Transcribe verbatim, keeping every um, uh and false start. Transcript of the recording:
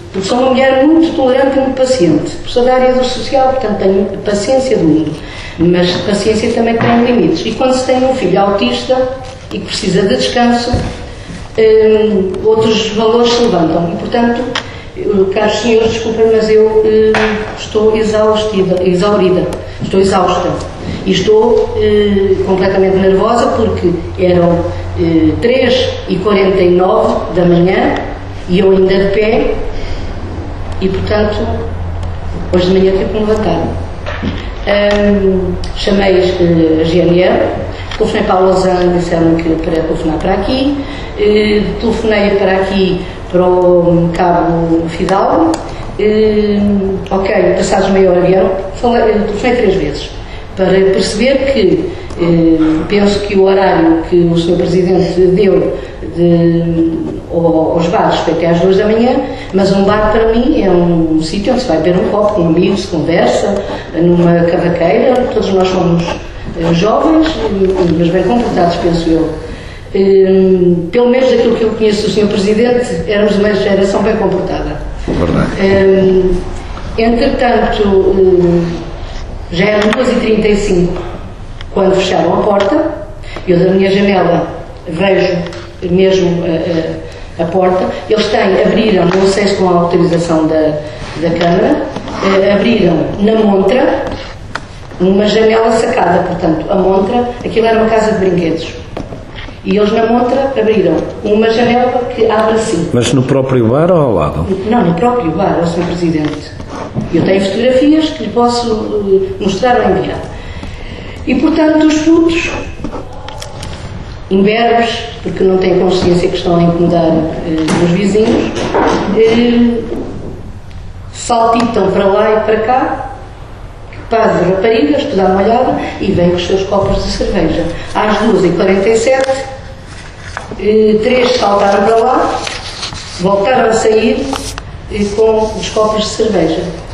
porque sou uma mulher muito tolerante e muito paciente. Sou da área do social, portanto tenho paciência do mundo, mas paciência também tem limites. E quando se tem um filho autista e que precisa de descanso, hum, outros valores se levantam. E, portanto, eu, caros senhores, desculpem, mas eu hum, estou exaustida, exaurida, estou exausta. E estou hum, completamente nervosa porque eram hum, três e quarenta e nove da manhã e eu ainda de pé e, portanto, hoje de manhã tive que me levantar. Hum, chamei uh, a G N R, telefonei para a Lausanne, disseram que para telefonar para aqui, uh, telefonei para aqui para o Cabo Fidalgo, uh, ok, passados meia hora vieram, falei, uh, telefonei três vezes para perceber que uh, penso que o horário que o senhor Presidente deu de, aos bares foi até às duas da manhã, mas um bar para mim é um sítio onde se vai beber um copo com amigos, se conversa, numa cavaqueira, todos nós somos uh, jovens, mas bem comportados, penso eu. Uh, pelo menos daquilo que eu conheço do senhor Presidente, éramos uma geração bem comportada. Verdade. Uh, entretanto, uh, já eram duas e trinta e cinco quando fecharam a porta, eu da minha janela vejo mesmo a, a, a porta. Eles têm, abriram, não sei se com a autorização da, da Câmara, eh, abriram na montra uma janela sacada, portanto, a montra, aquilo era uma casa de brinquedos. E eles na montra abriram uma janela que abre assim. Mas no próprio bar ou ao lado? Não, no próprio bar, ao senhor Presidente. Eu tenho fotografias que lhe posso uh, mostrar ou enviar. E, portanto, os putos, imberbes, porque não têm consciência que estão a incomodar uh, os vizinhos, uh, saltitam para lá e para cá, fazem raparigas, toda a molhada, e vêm com os seus copos de cerveja. Às duas e quarenta e sete, uh, três saltaram para lá, voltaram a sair uh, com os copos de cerveja.